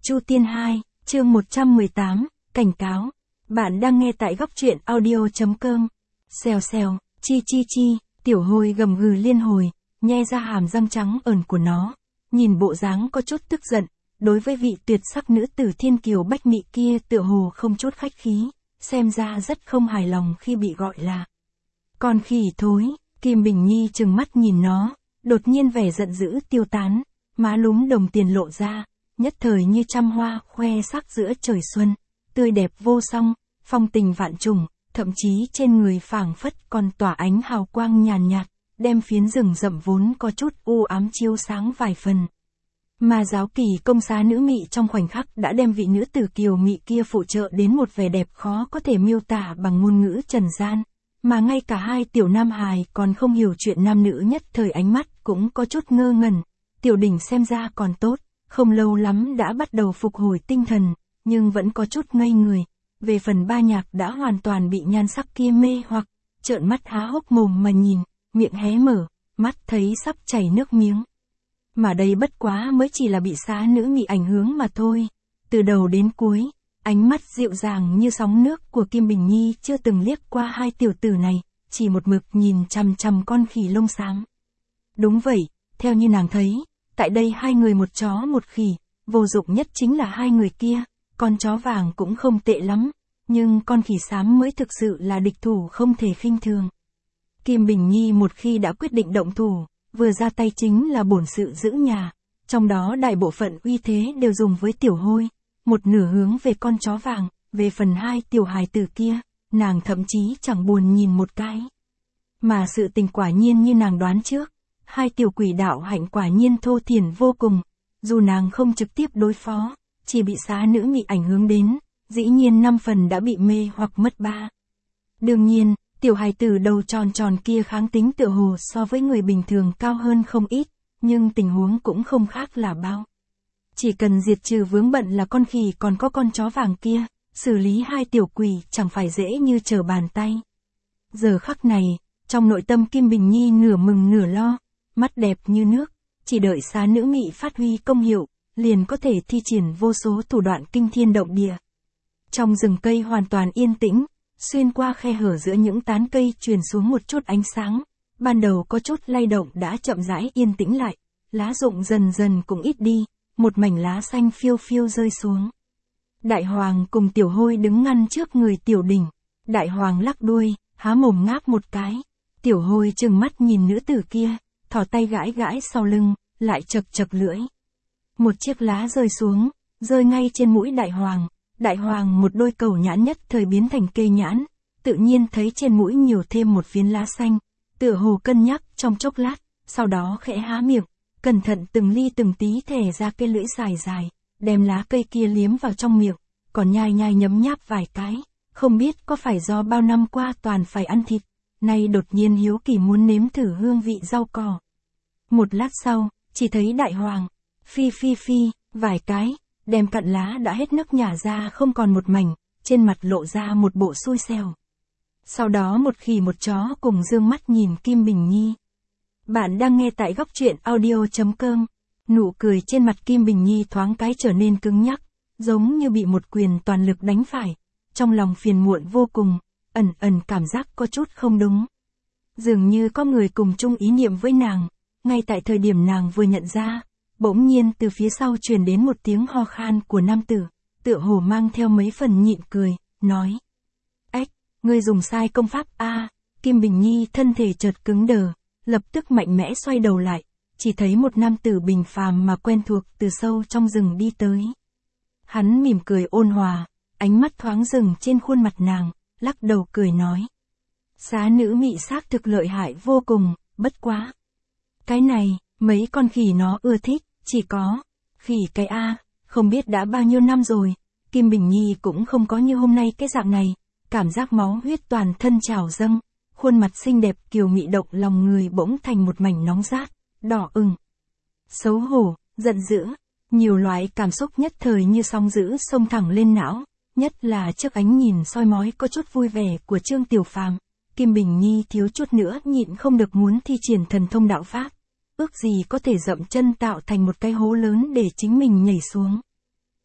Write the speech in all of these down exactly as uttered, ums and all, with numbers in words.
Chu Tiên hai, chương một trăm mười tám, cảnh cáo. Bạn đang nghe tại góc truyện audio.com. Xèo xèo, chi chi chi, tiểu hôi gầm gừ liên hồi, nhe ra hàm răng trắng ẩn của nó. Nhìn bộ dáng có chút tức giận, đối với vị tuyệt sắc nữ tử thiên kiều bách mị kia tựa hồ không chút khách khí, xem ra rất không hài lòng khi bị gọi là con khỉ thối. Kim Bình Nhi trừng mắt nhìn nó, đột nhiên vẻ giận dữ tiêu tán, má lúm đồng tiền lộ ra, nhất thời như trăm hoa khoe sắc giữa trời xuân, tươi đẹp vô song, phong tình vạn trùng, thậm chí trên người phảng phất còn tỏa ánh hào quang nhàn nhạt, đem phiến rừng rậm vốn có chút u ám chiếu sáng vài phần. Mà giáo kỳ công xá nữ mị trong khoảnh khắc đã đem vị nữ tử kiều mị kia phụ trợ đến một vẻ đẹp khó có thể miêu tả bằng ngôn ngữ trần gian, mà ngay cả hai tiểu nam hài còn không hiểu chuyện nam nữ nhất thời ánh mắt cũng có chút ngơ ngẩn. Tiểu Đỉnh xem ra còn tốt, không lâu lắm đã bắt đầu phục hồi tinh thần, nhưng vẫn có chút ngây người. Về phần Ba Nhạc đã hoàn toàn bị nhan sắc kia mê hoặc, trợn mắt há hốc mồm mà nhìn, miệng hé mở, mắt thấy sắp chảy nước miếng. Mà đây bất quá mới chỉ là bị xá nữ mị ảnh hưởng mà thôi. Từ đầu đến cuối, ánh mắt dịu dàng như sóng nước của Kim Bình Nhi chưa từng liếc qua hai tiểu tử này, chỉ một mực nhìn chằm chằm con khỉ lông xám. Đúng vậy, theo như nàng thấy, tại đây hai người một chó một khỉ, vô dụng nhất chính là hai người kia, con chó vàng cũng không tệ lắm, nhưng con khỉ xám mới thực sự là địch thủ không thể khinh thường. Kim Bình Nhi một khi đã quyết định động thủ, vừa ra tay chính là bổn sự giữ nhà, trong đó đại bộ phận uy thế đều dùng với tiểu hôi, một nửa hướng về con chó vàng, về phần hai tiểu hài tử kia, nàng thậm chí chẳng buồn nhìn một cái. Mà sự tình quả nhiên như nàng đoán trước, hai tiểu quỷ đạo hạnh quả nhiên thô thiển vô cùng, dù nàng không trực tiếp đối phó, chỉ bị xá nữ mị ảnh hưởng đến, dĩ nhiên năm phần đã bị mê hoặc mất ba. Đương nhiên, tiểu hài tử đầu tròn tròn kia kháng tính tựa hồ so với người bình thường cao hơn không ít, nhưng tình huống cũng không khác là bao. Chỉ cần diệt trừ vướng bận là con khỉ còn có con chó vàng kia, xử lý hai tiểu quỷ chẳng phải dễ như trở bàn tay. Giờ khắc này, trong nội tâm Kim Bình Nhi nửa mừng nửa lo, mắt đẹp như nước, chỉ đợi xá nữ mị phát huy công hiệu, liền có thể thi triển vô số thủ đoạn kinh thiên động địa. Trong rừng cây hoàn toàn yên tĩnh, xuyên qua khe hở giữa những tán cây truyền xuống một chút ánh sáng, ban đầu có chút lay động đã chậm rãi yên tĩnh lại, lá rụng dần dần cũng ít đi, một mảnh lá xanh phiêu phiêu rơi xuống. Đại Hoàng cùng Tiểu Hôi đứng ngăn trước người Tiểu Đỉnh, Đại Hoàng lắc đuôi, há mồm ngáp một cái, Tiểu Hôi trừng mắt nhìn nữ tử kia, thò tay gãi gãi sau lưng, lại chật chật lưỡi. Một chiếc lá rơi xuống, rơi ngay trên mũi Đại Hoàng. Đại Hoàng một đôi cầu nhãn nhất thời biến thành cây nhãn, tự nhiên thấy trên mũi nhiều thêm một phiến lá xanh, tựa hồ cân nhắc trong chốc lát, sau đó khẽ há miệng, cẩn thận từng ly từng tí thè ra cây lưỡi dài dài, đem lá cây kia liếm vào trong miệng, còn nhai nhai nhấm nháp vài cái, không biết có phải do bao năm qua toàn phải ăn thịt, nay đột nhiên hiếu kỳ muốn nếm thử hương vị rau cỏ. Một lát sau, chỉ thấy Đại Hoàng, phi phi phi, vài cái, đem cặn lá đã hết nấc nhả ra không còn một mảnh, trên mặt lộ ra một bộ xui xẻo. Sau đó một khỉ một chó cùng dương mắt nhìn Kim Bình Nhi. Bạn đang nghe tại góc truyện audio.com. Nụ cười trên mặt Kim Bình Nhi thoáng cái trở nên cứng nhắc, giống như bị một quyền toàn lực đánh phải, trong lòng phiền muộn vô cùng, ẩn ẩn cảm giác có chút không đúng. Dường như có người cùng chung ý niệm với nàng, ngay tại thời điểm nàng vừa nhận ra, bỗng nhiên từ phía sau truyền đến một tiếng ho khan của nam tử, tựa hồ mang theo mấy phần nhịn cười, nói: "Ếch, ngươi dùng sai công pháp a." À, Kim Bình Nhi thân thể chợt cứng đờ, lập tức mạnh mẽ xoay đầu lại, chỉ thấy một nam tử bình phàm mà quen thuộc từ sâu trong rừng đi tới. Hắn mỉm cười ôn hòa, ánh mắt thoáng dừng trên khuôn mặt nàng, lắc đầu cười nói: "Xá nữ mị xác thực lợi hại vô cùng, bất quá. Cái này, mấy con khỉ nó ưa thích, chỉ có, khỉ cái a, không biết đã bao nhiêu năm rồi, Kim Bình Nhi cũng không có như hôm nay cái dạng này, cảm giác máu huyết toàn thân trào dâng, khuôn mặt xinh đẹp kiều mị động lòng người bỗng thành một mảnh nóng rát, đỏ ửng. Xấu hổ, giận dữ, nhiều loại cảm xúc nhất thời như sóng dữ xông thẳng lên não, nhất là trước ánh nhìn soi mói có chút vui vẻ của Trương Tiểu Phàm, Kim Bình Nhi thiếu chút nữa nhịn không được muốn thi triển thần thông đạo pháp. Ước gì có thể dậm chân tạo thành một cái hố lớn để chính mình nhảy xuống.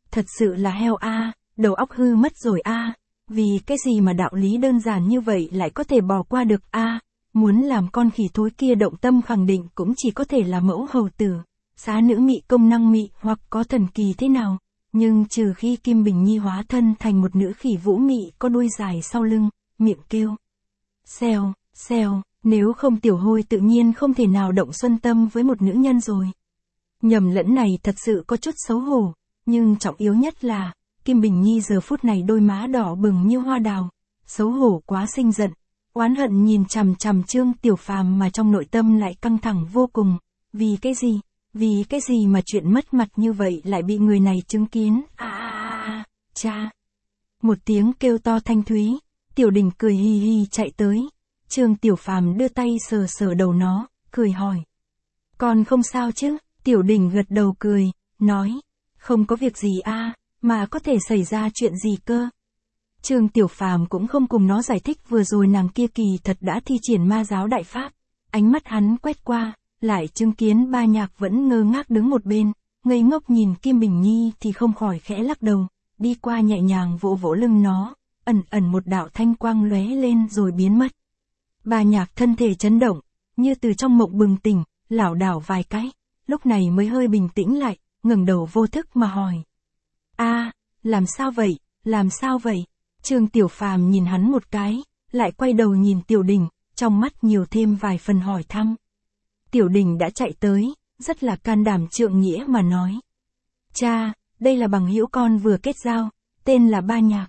thật sự là heo a, đầu óc hư mất rồi a, vì cái gì mà đạo lý đơn giản như vậy lại có thể bỏ qua được a, muốn làm con khỉ thối kia động tâm khẳng định cũng chỉ có thể là mẫu hầu tử, xá nữ mị công năng mị hoặc có thần kỳ thế nào, nhưng trừ khi Kim Bình Nhi hóa thân thành một nữ khỉ vũ mị có đuôi dài sau lưng, miệng kêu xèo, xèo, nếu không tiểu hôi tự nhiên không thể nào động xuân tâm với một nữ nhân rồi. Nhầm lẫn này thật sự có chút xấu hổ, nhưng trọng yếu nhất là, Kim Bình Nhi giờ phút này đôi má đỏ bừng như hoa đào, xấu hổ quá sinh giận, oán hận nhìn chằm chằm Trương Tiểu Phàm mà trong nội tâm lại căng thẳng vô cùng, vì cái gì, vì cái gì mà chuyện mất mặt như vậy lại bị người này chứng kiến, a a a, cha. Một tiếng kêu to thanh thúy, Tiểu Đình cười hì hì chạy tới, Trương Tiểu Phàm đưa tay sờ sờ đầu nó, cười hỏi. Con không sao chứ? Tiểu Đình gật đầu cười, nói, không có việc gì a, mà có thể xảy ra chuyện gì cơ. Trương Tiểu Phàm cũng không cùng nó giải thích vừa rồi nàng kia kỳ thật đã thi triển ma giáo đại pháp, ánh mắt hắn quét qua, lại chứng kiến Ba Nhạc vẫn ngơ ngác đứng một bên, ngây ngốc nhìn Kim Bình Nhi thì không khỏi khẽ lắc đầu, đi qua nhẹ nhàng vỗ vỗ lưng nó, ẩn ẩn một đạo thanh quang lóe lên rồi biến mất. Ba Nhạc thân thể chấn động, như từ trong mộng bừng tỉnh, lảo đảo vài cái, lúc này mới hơi bình tĩnh lại, ngẩng đầu vô thức mà hỏi. A, làm sao vậy, làm sao vậy? Trương Tiểu Phàm nhìn hắn một cái, lại quay đầu nhìn Tiểu Đình, trong mắt nhiều thêm vài phần hỏi thăm. Tiểu Đình đã chạy tới, rất là can đảm trượng nghĩa mà nói. Cha, đây là bằng hữu con vừa kết giao, tên là Ba Nhạc.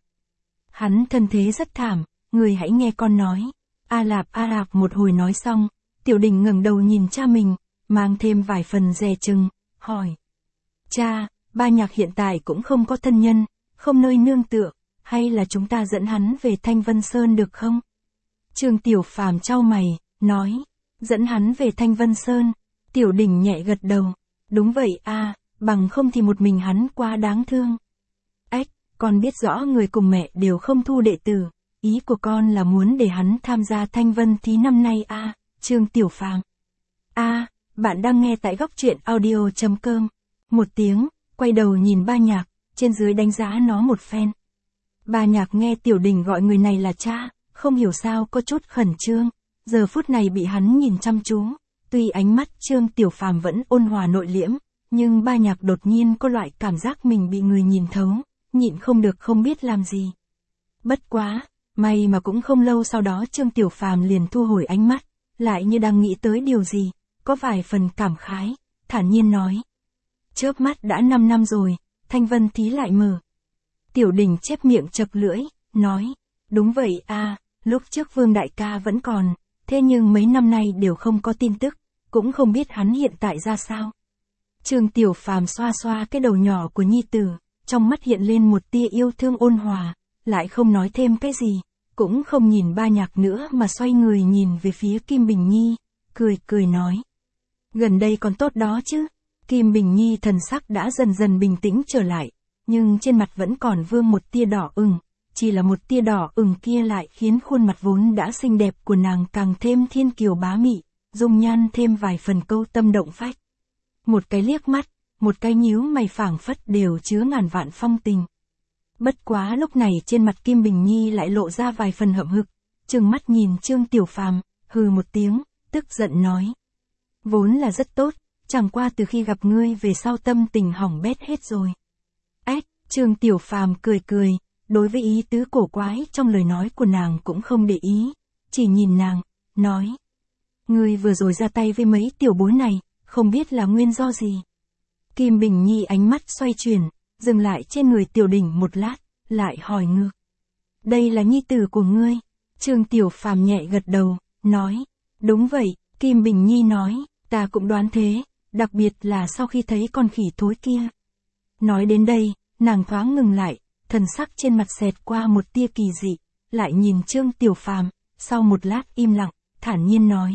Hắn thân thế rất thảm, người hãy nghe con nói. A Lạp A Lạp một hồi nói xong, Tiểu Đình ngẩng đầu nhìn cha mình, mang thêm vài phần dè chừng, hỏi. Cha, Ba Nhạc hiện tại cũng không có thân nhân, không nơi nương tựa, hay là chúng ta dẫn hắn về Thanh Vân Sơn được không? Trương Tiểu Phàm chau mày, nói. Dẫn hắn về Thanh Vân Sơn. Tiểu Đình nhẹ gật đầu. Đúng vậy a, bằng không thì một mình hắn quá đáng thương. Ếch, con biết rõ người cùng mẹ đều không thu đệ tử. Ý của con là muốn để hắn tham gia Thanh Vân thí năm nay a, à, Trương Tiểu Phàm. A, à, bạn đang nghe tại góc truyện audio chấm com. Một tiếng, quay đầu nhìn Ba Nhạc, trên dưới đánh giá nó một phen. Ba Nhạc nghe Tiểu Đình gọi người này là cha, không hiểu sao có chút khẩn trương, giờ phút này bị hắn nhìn chăm chú, tuy ánh mắt Trương Tiểu Phàm vẫn ôn hòa nội liễm, nhưng Ba Nhạc đột nhiên có loại cảm giác mình bị người nhìn thấu, nhịn không được không biết làm gì. Bất quá, may mà cũng không lâu sau đó Trương Tiểu Phàm liền thu hồi ánh mắt, lại như đang nghĩ tới điều gì, có vài phần cảm khái, thản nhiên nói. Chớp mắt đã năm năm rồi, Thanh Vân thí lại mở. Tiểu Đình chép miệng chật lưỡi, nói, đúng vậy a, lúc trước Vương đại ca vẫn còn, thế nhưng mấy năm nay đều không có tin tức, cũng không biết hắn hiện tại ra sao. Trương Tiểu Phàm xoa xoa cái đầu nhỏ của nhi tử, trong mắt hiện lên một tia yêu thương ôn hòa, lại không nói thêm cái gì, cũng không nhìn Ba Nhạc nữa mà xoay người nhìn về phía Kim Bình Nhi, cười cười nói. Gần đây còn tốt đó chứ. Kim Bình Nhi thần sắc đã dần dần bình tĩnh trở lại, nhưng trên mặt vẫn còn vương một tia đỏ ửng, chỉ là một tia đỏ ửng kia lại khiến khuôn mặt vốn đã xinh đẹp của nàng càng thêm thiên kiều bá mị, dung nhan thêm vài phần câu tâm động phách. Một cái liếc mắt, một cái nhíu mày phảng phất đều chứa ngàn vạn phong tình. Bất quá lúc này trên mặt Kim Bình Nhi lại lộ ra vài phần hậm hực, trừng mắt nhìn Trương Tiểu Phàm, hừ một tiếng, tức giận nói. Vốn là rất tốt, chẳng qua từ khi gặp ngươi về sau tâm tình hỏng bét hết rồi. Ếch, Trương Tiểu Phàm cười cười, đối với ý tứ cổ quái trong lời nói của nàng cũng không để ý, chỉ nhìn nàng, nói. Ngươi vừa rồi ra tay với mấy tiểu bối này, không biết là nguyên do gì. Kim Bình Nhi ánh mắt xoay chuyển, dừng lại trên người Tiểu Đình một lát, lại hỏi ngược. Đây là nhi tử của ngươi. Trương Tiểu Phàm nhẹ gật đầu, nói. Đúng vậy, Kim Bình Nhi nói, ta cũng đoán thế, đặc biệt là sau khi thấy con khỉ thối kia. Nói đến đây, nàng thoáng ngừng lại, thần sắc trên mặt xẹt qua một tia kỳ dị, lại nhìn Trương Tiểu Phàm, sau một lát im lặng, thản nhiên nói.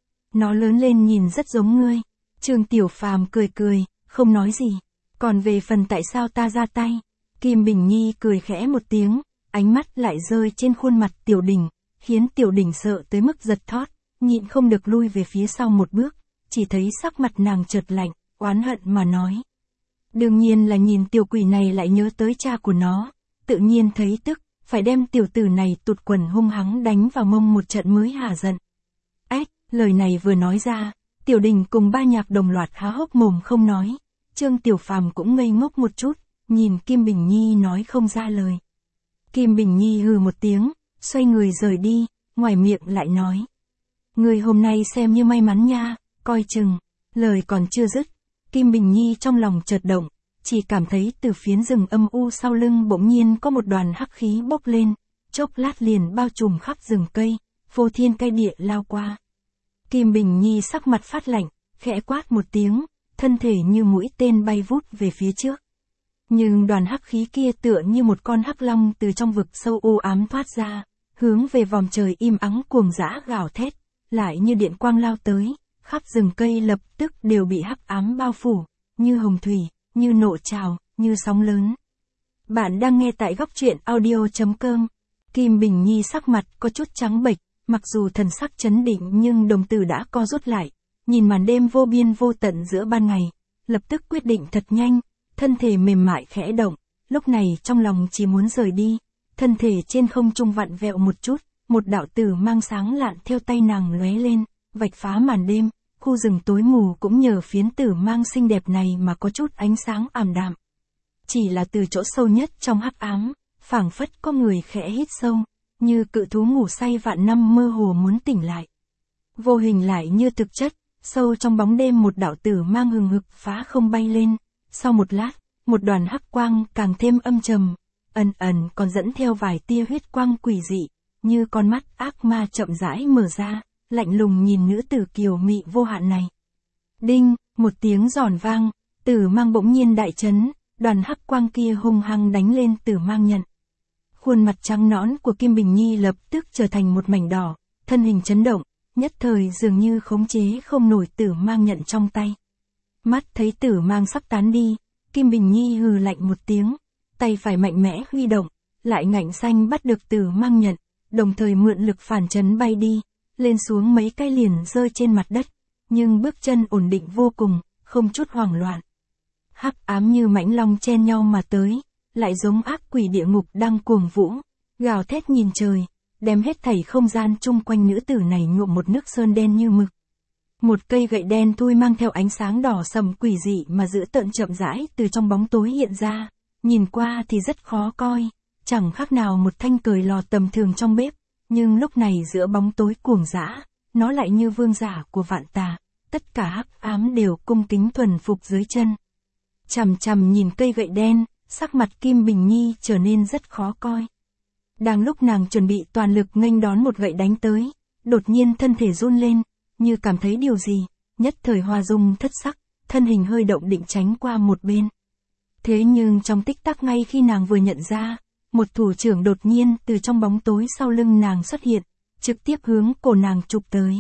Nó lớn lên nhìn rất giống ngươi. Trương Tiểu Phàm cười cười, không nói gì. Còn về phần tại sao ta ra tay, Kim Bình Nhi cười khẽ một tiếng, ánh mắt lại rơi trên khuôn mặt Tiểu Đình, khiến Tiểu Đình sợ tới mức giật thót, nhịn không được lui về phía sau một bước, chỉ thấy sắc mặt nàng chợt lạnh, oán hận mà nói. Đương nhiên là nhìn tiểu quỷ này lại nhớ tới cha của nó, tự nhiên thấy tức, phải đem tiểu tử này tụt quần hung hăng đánh vào mông một trận mới hả giận. Ếch, lời này vừa nói ra, Tiểu Đình cùng Ba Nhạc đồng loạt há hốc mồm không nói, Trương Tiểu Phàm cũng ngây ngốc một chút, nhìn Kim Bình Nhi nói không ra lời. Kim Bình Nhi hừ một tiếng, xoay người rời đi, ngoài miệng lại nói. Người hôm nay xem như may mắn nha, coi chừng, lời còn chưa dứt, Kim Bình Nhi trong lòng chợt động, chỉ cảm thấy từ phiến rừng âm u sau lưng bỗng nhiên có một đoàn hắc khí bốc lên, chốc lát liền bao trùm khắp rừng cây, vô thiên cây địa lao qua. Kim Bình Nhi sắc mặt phát lạnh, khẽ quát một tiếng, thân thể như mũi tên bay vút về phía trước. Nhưng đoàn hắc khí kia tựa như một con hắc long từ trong vực sâu u ám thoát ra, hướng về vòm trời im ắng cuồng dã gào thét, lại như điện quang lao tới, khắp rừng cây lập tức đều bị hắc ám bao phủ, như hồng thủy, như nộ trào, như sóng lớn. Bạn đang nghe tại góc truyện audio chấm com. Kim Bình Nhi sắc mặt có chút trắng bệch, mặc dù thần sắc chấn định nhưng đồng tử đã co rút lại, nhìn màn đêm vô biên vô tận giữa ban ngày, lập tức quyết định thật nhanh, thân thể mềm mại khẽ động, lúc này trong lòng chỉ muốn rời đi, thân thể trên không trung vặn vẹo một chút, một đạo tử mang sáng lạn theo tay nàng lóe lên, vạch phá màn đêm, khu rừng tối mù cũng nhờ phiến tử mang xinh đẹp này mà có chút ánh sáng ảm đạm. Chỉ là từ chỗ sâu nhất trong hắc ám, phảng phất có người khẽ hít sâu, như cự thú ngủ say vạn năm mơ hồ muốn tỉnh lại. Vô hình lại như thực chất, sâu trong bóng đêm một đạo tử mang hừng hực phá không bay lên, sau một lát, một đoàn hắc quang càng thêm âm trầm, ẩn ẩn còn dẫn theo vài tia huyết quang quỷ dị, như con mắt ác ma chậm rãi mở ra, lạnh lùng nhìn nữ tử kiều mị vô hạn này. Đinh, một tiếng giòn vang, tử mang bỗng nhiên đại chấn, đoàn hắc quang kia hung hăng đánh lên tử mang nhận. Khuôn mặt trắng nõn của Kim Bình Nhi lập tức trở thành một mảnh đỏ, thân hình chấn động, nhất thời dường như khống chế không nổi tử mang nhận trong tay. Mắt thấy tử mang sắp tán đi, Kim Bình Nhi hừ lạnh một tiếng, tay phải mạnh mẽ huy động, lại ngạnh xanh bắt được tử mang nhận, đồng thời mượn lực phản chấn bay đi, lên xuống mấy cái liền rơi trên mặt đất, nhưng bước chân ổn định vô cùng, không chút hoảng loạn. Hắc ám như mãnh long chen nhau mà tới, lại giống ác quỷ địa ngục đang cuồng vũ, gào thét nhìn trời, đem hết thảy không gian chung quanh nữ tử này nhuộm một nước sơn đen như mực. Một cây gậy đen thui mang theo ánh sáng đỏ sầm quỷ dị mà dữ tợn chậm rãi từ trong bóng tối hiện ra, nhìn qua thì rất khó coi, chẳng khác nào một thanh cời lò tầm thường trong bếp, nhưng lúc này giữa bóng tối cuồng dã, nó lại như vương giả của vạn tà, tất cả hắc ám đều cung kính thuần phục dưới chân. Chằm chằm nhìn cây gậy đen, sắc mặt Kim Bình Nhi trở nên rất khó coi. Đang lúc nàng chuẩn bị toàn lực nghênh đón một gậy đánh tới, đột nhiên thân thể run lên, như cảm thấy điều gì, nhất thời hoa dung thất sắc, thân hình hơi động định tránh qua một bên. Thế nhưng trong tích tắc ngay khi nàng vừa nhận ra, một thủ trưởng đột nhiên từ trong bóng tối sau lưng nàng xuất hiện, trực tiếp hướng cổ nàng chụp tới.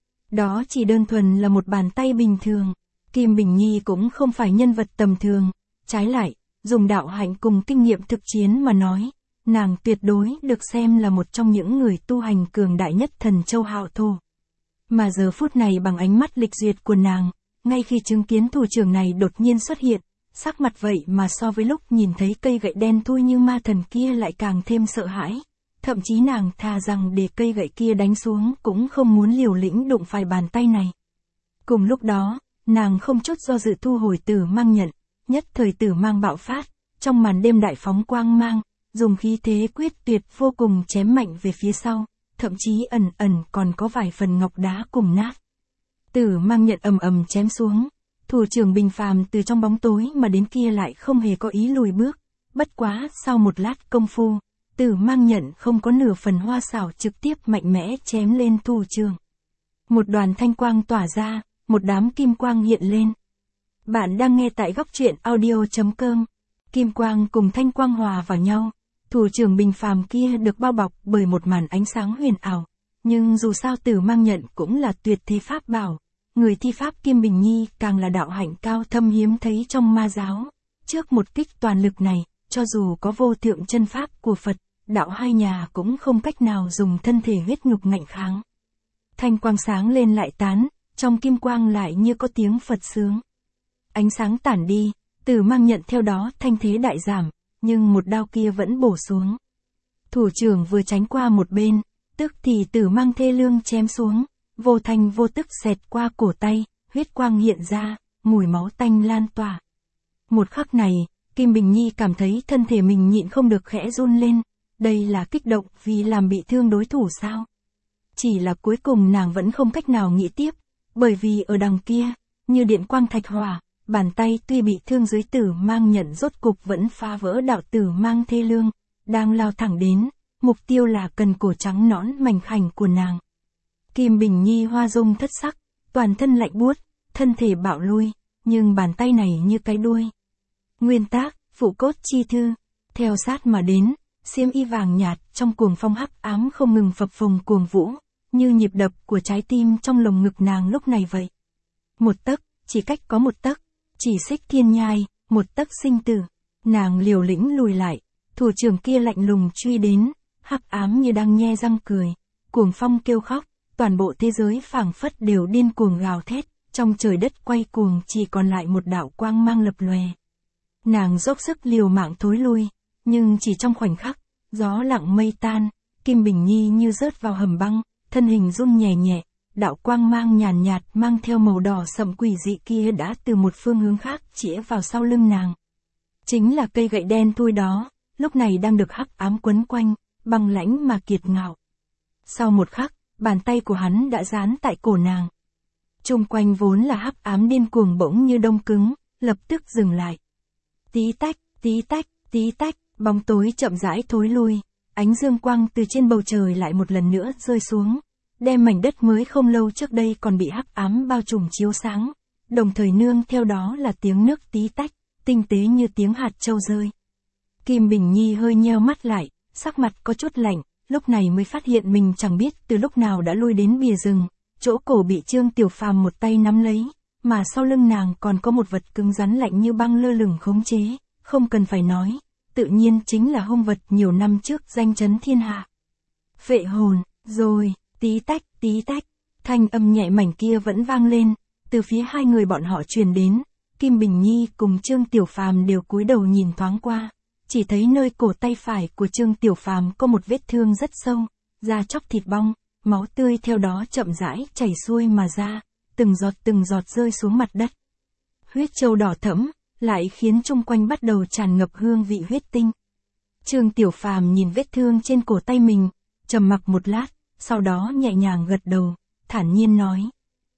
Đó chỉ đơn thuần là một bàn tay bình thường, Kim Bình Nhi cũng không phải nhân vật tầm thường, trái lại, dùng đạo hạnh cùng kinh nghiệm thực chiến mà nói, nàng tuyệt đối được xem là một trong những người tu hành cường đại nhất Thần Châu Hạo Thổ. Mà giờ phút này bằng ánh mắt lịch duyệt của nàng, ngay khi chứng kiến thủ trưởng này đột nhiên xuất hiện, sắc mặt vậy mà so với lúc nhìn thấy cây gậy đen thui như ma thần kia lại càng thêm sợ hãi. Thậm chí nàng thà rằng để cây gậy kia đánh xuống cũng không muốn liều lĩnh đụng phải bàn tay này. Cùng lúc đó, nàng không chút do dự thu hồi tử mang nhận, nhất thời tử mang bạo phát, trong màn đêm đại phóng quang mang, dùng khí thế quyết tuyệt vô cùng chém mạnh về phía sau, thậm chí ẩn ẩn còn có vài phần ngọc đá cùng nát. Tử mang nhận ầm ầm chém xuống, thủ trưởng Bình Phàm từ trong bóng tối mà đến kia lại không hề có ý lùi bước, bất quá sau một lát công phu, tử mang nhận không có nửa phần hoa xảo trực tiếp mạnh mẽ chém lên thủ trưởng. Một đoàn thanh quang tỏa ra, một đám kim quang hiện lên. Bạn đang nghe tại góc truyện audio chấm com. Kim quang cùng thanh quang hòa vào nhau, thủ trưởng Bình Phàm kia được bao bọc bởi một màn ánh sáng huyền ảo, nhưng dù sao tử mang nhận cũng là tuyệt thế pháp bảo, người thi pháp Kim Bình Nhi càng là đạo hạnh cao thâm hiếm thấy trong ma giáo. Trước một kích toàn lực này, cho dù có vô thượng chân pháp của Phật, đạo hai nhà cũng không cách nào dùng thân thể huyết nhục ngạnh kháng. Thanh quang sáng lên lại tán, trong kim quang lại như có tiếng Phật sướng. Ánh sáng tản đi, Tử Mang nhận theo đó thanh thế đại giảm, nhưng một đao kia vẫn bổ xuống. Thủ trưởng vừa tránh qua một bên, tức thì Tử Mang thê lương chém xuống, vô thanh vô tức xẹt qua cổ tay, huyết quang hiện ra, mùi máu tanh lan tỏa. Một khắc này, Kim Bình Nhi cảm thấy thân thể mình nhịn không được khẽ run lên, đây là kích động vì làm bị thương đối thủ sao? Chỉ là cuối cùng nàng vẫn không cách nào nghĩ tiếp, bởi vì ở đằng kia, như điện quang thạch hỏa, bàn tay tuy bị thương dưới Tử Mang nhận rốt cục vẫn phá vỡ đạo Tử Mang thê lương, đang lao thẳng đến, mục tiêu là cần cổ trắng nõn mảnh khảnh của nàng. Kim Bình Nhi hoa dung thất sắc, toàn thân lạnh buốt, thân thể bạo lui, nhưng bàn tay này như cái đuôi. Nguyên tác, phụ cốt chi thư, theo sát mà đến, xiêm y vàng nhạt trong cuồng phong hắc ám không ngừng phập phồng cuồng vũ, như nhịp đập của trái tim trong lồng ngực nàng lúc này vậy. Một tấc, chỉ cách có một tấc, chỉ xích thiên nhai, một tấc sinh tử. Nàng liều lĩnh lùi lại, thủ trưởng kia lạnh lùng truy đến, hắc ám như đang nhe răng cười, cuồng phong kêu khóc, toàn bộ thế giới phảng phất đều điên cuồng gào thét, trong trời đất quay cuồng chỉ còn lại một đạo quang mang lập lòe. Nàng dốc sức liều mạng thối lui, nhưng chỉ trong khoảnh khắc, gió lặng mây tan, Kim Bình Nhi như rớt vào hầm băng, thân hình run nhẹ nhẹ, đạo quang mang nhàn nhạt mang theo màu đỏ sậm quỷ dị kia đã từ một phương hướng khác chĩa vào sau lưng nàng. Chính là cây gậy đen thui đó, lúc này đang được hắc ám quấn quanh, băng lãnh mà kiệt ngạo. Sau một khắc, bàn tay của hắn đã dán tại cổ nàng. Chung quanh vốn là hắc ám điên cuồng bỗng như đông cứng, lập tức dừng lại. Tí tách, tí tách, tí tách, bóng tối chậm rãi thối lui, ánh dương quang từ trên bầu trời lại một lần nữa rơi xuống, đem mảnh đất mới không lâu trước đây còn bị hắc ám bao trùm chiếu sáng, đồng thời nương theo đó là tiếng nước tí tách, tinh tế như tiếng hạt châu rơi. Kim Bình Nhi hơi nheo mắt lại, sắc mặt có chút lạnh, lúc này mới phát hiện mình chẳng biết từ lúc nào đã lui đến bìa rừng, chỗ cổ bị Trương Tiểu Phàm một tay nắm lấy, mà sau lưng nàng còn có một vật cứng rắn lạnh như băng lơ lửng khống chế, không cần phải nói, tự nhiên chính là hung vật nhiều năm trước danh chấn thiên hạ. Phệ hồn, rồi, tí tách, tí tách, thanh âm nhẹ mảnh kia vẫn vang lên, từ phía hai người bọn họ truyền đến, Kim Bình Nhi cùng Trương Tiểu Phàm đều cúi đầu nhìn thoáng qua, chỉ thấy nơi cổ tay phải của Trương Tiểu Phàm có một vết thương rất sâu, da chóc thịt bong, máu tươi theo đó chậm rãi chảy xuôi mà ra, từng giọt từng giọt rơi xuống mặt đất. Huyết châu đỏ thẫm, lại khiến chung quanh bắt đầu tràn ngập hương vị huyết tinh. Trương Tiểu Phàm nhìn vết thương trên cổ tay mình, trầm mặc một lát, sau đó nhẹ nhàng gật đầu, thản nhiên nói.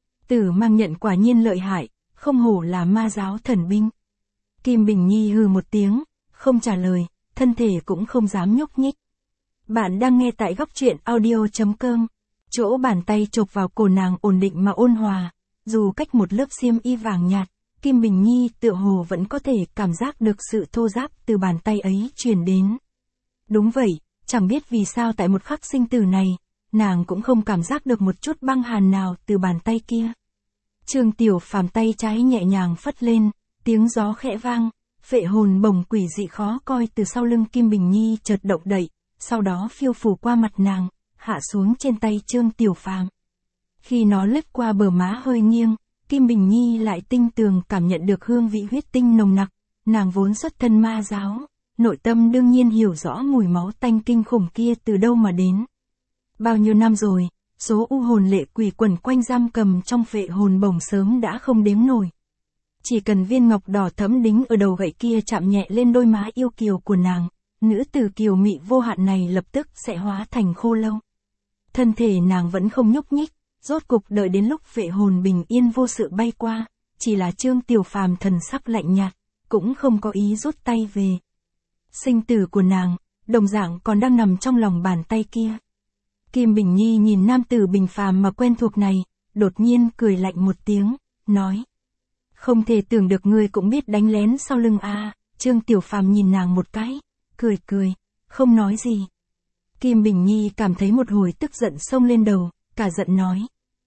Tử Mang nhận quả nhiên lợi hại, không hổ là ma giáo thần binh. Kim Bình Nhi hừ một tiếng, không trả lời, thân thể cũng không dám nhúc nhích. Bạn đang nghe tại góc truyện audio chấm com. Chỗ bàn tay chộp vào cổ nàng ổn định mà ôn hòa, dù cách một lớp xiêm y vàng nhạt, Kim Bình Nhi tựa hồ vẫn có thể cảm giác được sự thô ráp từ bàn tay ấy truyền đến. Đúng vậy, chẳng biết vì sao tại một khắc sinh tử này, nàng cũng không cảm giác được một chút băng hàn nào từ bàn tay kia. Trương Tiểu Phàm tay trái nhẹ nhàng phất lên, tiếng gió khẽ vang, phệ hồn bổng quỷ dị khó coi từ sau lưng Kim Bình Nhi chợt động đậy, sau đó phiêu phù qua mặt nàng, hạ xuống trên tay Trương Tiểu Phàm. Khi nó lướt qua bờ má hơi nghiêng, Kim Bình Nhi lại tinh tường cảm nhận được hương vị huyết tinh nồng nặc, nàng vốn xuất thân ma giáo, nội tâm đương nhiên hiểu rõ mùi máu tanh kinh khủng kia từ đâu mà đến. Bao nhiêu năm rồi, số u hồn lệ quỷ quẩn quanh giam cầm trong phệ hồn bổng sớm đã không đếm nổi. Chỉ cần viên ngọc đỏ thẫm đính ở đầu gậy kia chạm nhẹ lên đôi má yêu kiều của nàng, nữ tử kiều mị vô hạn này lập tức sẽ hóa thành khô lâu. Thân thể nàng vẫn không nhúc nhích, rốt cục đợi đến lúc phệ hồn bình yên vô sự bay qua, chỉ là Trương Tiểu Phàm thần sắc lạnh nhạt, cũng không có ý rút tay về. Sinh tử của nàng, đồng dạng còn đang nằm trong lòng bàn tay kia. Kim Bình Nhi nhìn nam tử bình phàm mà quen thuộc này, đột nhiên cười lạnh một tiếng, nói. Không thể tưởng được ngươi cũng biết đánh lén sau lưng a. À. Trương Tiểu Phàm nhìn nàng một cái, cười cười, không nói gì. Kim Bình Nhi cảm thấy một hồi tức giận xông lên đầu, cả giận nói.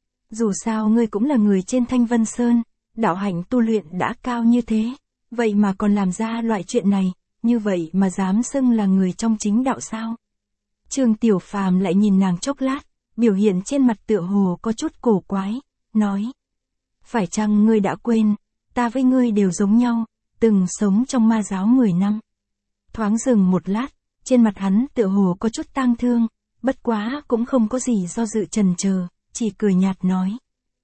Dù sao ngươi cũng là người trên Thanh Vân Sơn, đạo hạnh tu luyện đã cao như thế, vậy mà còn làm ra loại chuyện này, như vậy mà dám xưng là người trong chính đạo sao? Trương Tiểu Phàm lại nhìn nàng chốc lát, biểu hiện trên mặt tựa hồ có chút cổ quái, nói. Phải chăng ngươi đã quên, ta với ngươi đều giống nhau, từng sống trong ma giáo mười năm. Thoáng dừng một lát, trên mặt hắn tựa hồ có chút tang thương, bất quá cũng không có gì do dự chần chờ, chỉ cười nhạt nói.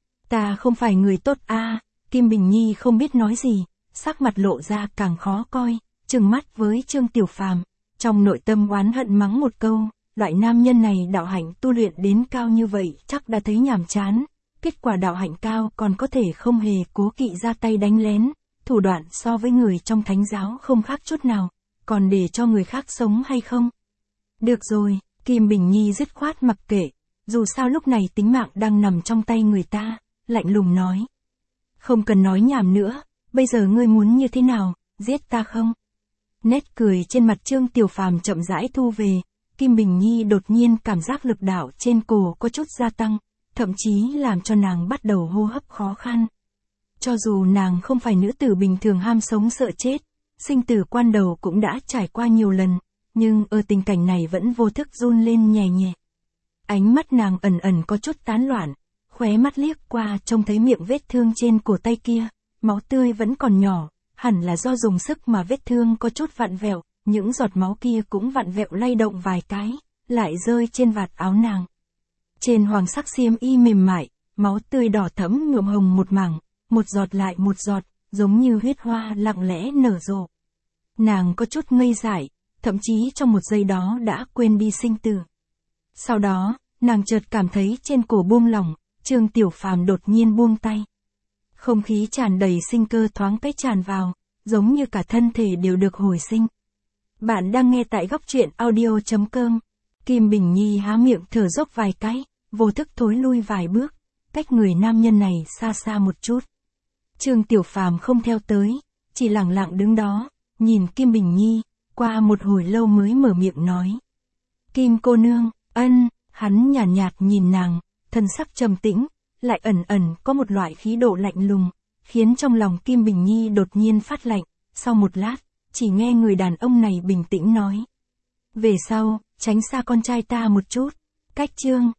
Ta không phải người tốt a. À, Kim Bình Nhi không biết nói gì, sắc mặt lộ ra càng khó coi, trừng mắt với Trương Tiểu Phàm, trong nội tâm oán hận mắng một câu, loại nam nhân này đạo hạnh tu luyện đến cao như vậy chắc đã thấy nhàm chán, kết quả đạo hạnh cao còn có thể không hề cố kỵ ra tay đánh lén, thủ đoạn so với người trong thánh giáo không khác chút nào, còn để cho người khác sống hay không? Được rồi, Kim Bình Nhi dứt khoát mặc kệ, dù sao lúc này tính mạng đang nằm trong tay người ta, lạnh lùng nói. Không cần nói nhảm nữa, bây giờ ngươi muốn như thế nào, giết ta không? Nét cười trên mặt Trương Tiểu Phàm chậm rãi thu về, Kim Bình Nhi đột nhiên cảm giác lực đạo trên cổ có chút gia tăng, thậm chí làm cho nàng bắt đầu hô hấp khó khăn. Cho dù nàng không phải nữ tử bình thường ham sống sợ chết, sinh tử quan đầu cũng đã trải qua nhiều lần, nhưng ở tình cảnh này vẫn vô thức run lên nhẹ nhẹ. Ánh mắt nàng ẩn ẩn có chút tán loạn, khóe mắt liếc qua trông thấy miệng vết thương trên cổ tay kia, máu tươi vẫn còn nhỏ, hẳn là do dùng sức mà vết thương có chút vặn vẹo, những giọt máu kia cũng vặn vẹo lay động vài cái, lại rơi trên vạt áo nàng. Trên hoàng sắc xiêm y mềm mại, máu tươi đỏ thẫm nhuộm hồng một mảng, một giọt lại một giọt, giống như huyết hoa lặng lẽ nở rộ. Nàng có chút ngây dại, thậm chí trong một giây đó đã quên đi sinh tử. Sau đó, nàng chợt cảm thấy trên cổ buông lỏng, Trương Tiểu Phàm đột nhiên buông tay. Không khí tràn đầy sinh cơ thoáng cái tràn vào, giống như cả thân thể đều được hồi sinh. Bạn đang nghe tại góc truyện audio chấm com. Kim Bình Nhi há miệng thở dốc vài cái, vô thức thối lui vài bước, cách người nam nhân này xa xa một chút. Trương Tiểu Phàm không theo tới, chỉ lặng lặng đứng đó, nhìn Kim Bình Nhi, qua một hồi lâu mới mở miệng nói. Kim cô nương, ân, hắn nhàn nhạt, nhạt nhìn nàng, thân sắc trầm tĩnh, lại ẩn ẩn có một loại khí độ lạnh lùng, khiến trong lòng Kim Bình Nhi đột nhiên phát lạnh, sau một lát, chỉ nghe người đàn ông này bình tĩnh nói. Về sau, tránh xa con trai ta một chút, cách chương.